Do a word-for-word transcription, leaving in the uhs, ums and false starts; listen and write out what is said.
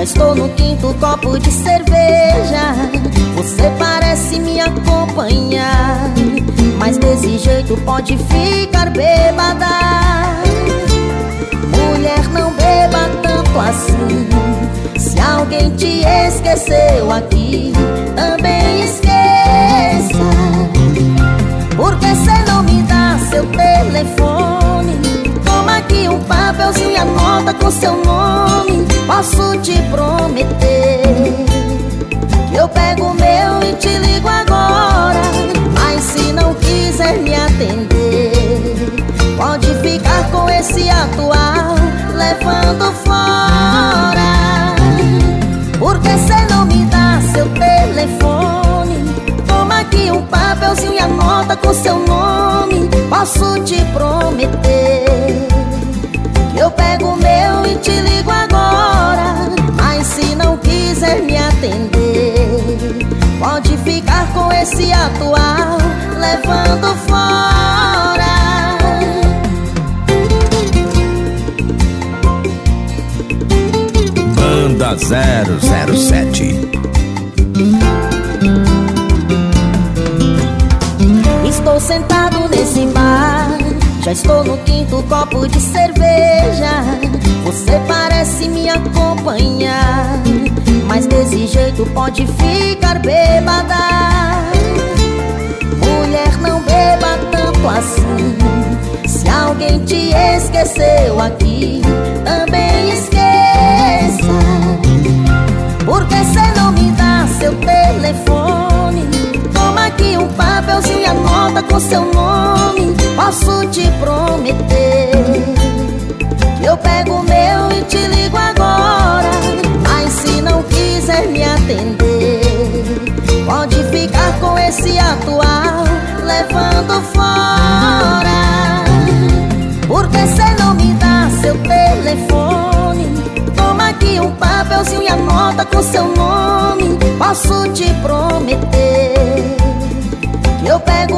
estou no quinto copo de cerveja. Você parece me acompanhar, mas desse jeito pode ficar bêbada. Mulher, não beba tanto assim. Se alguém te esqueceu aqui, também esqueça. Por que cê não me dá seu telefone? Toma aqui um papelzinho e anota com seu nome. Posso te prometer que eu pego o meu e te ligo agora. Mas se não quiser me atender, pode ficar com esse atual levando fora. Por que cê não me dá seu telefone? Toma aqui um papelzinho e anota com seu nome. Posso te prometer que eu pego o meu e te ligo agora. Mas se não quiser me atender, pode ficar com esse atual levando fora. Banda zero zero sete. Estou sentado nesse bar, já estou no quinto copo de cerveja. Você parece me acompanhar, mas desse jeito pode ficar bêbada. Mulher, não beba tanto assim. Se alguém te esqueceu aqui, também esqueça. Por que cê não me dá seu telefone? Toma aqui um papelzinho e anota com seu nome. Posso te prometer que eu pego o meu e te ligo agora. Mas se não quiser me atender, pode ficar com esse atual levando fora. Por que cê não me dá seu telefone? Toma aqui um papelzinho e anota com seu nome. Posso te prometer que eu pego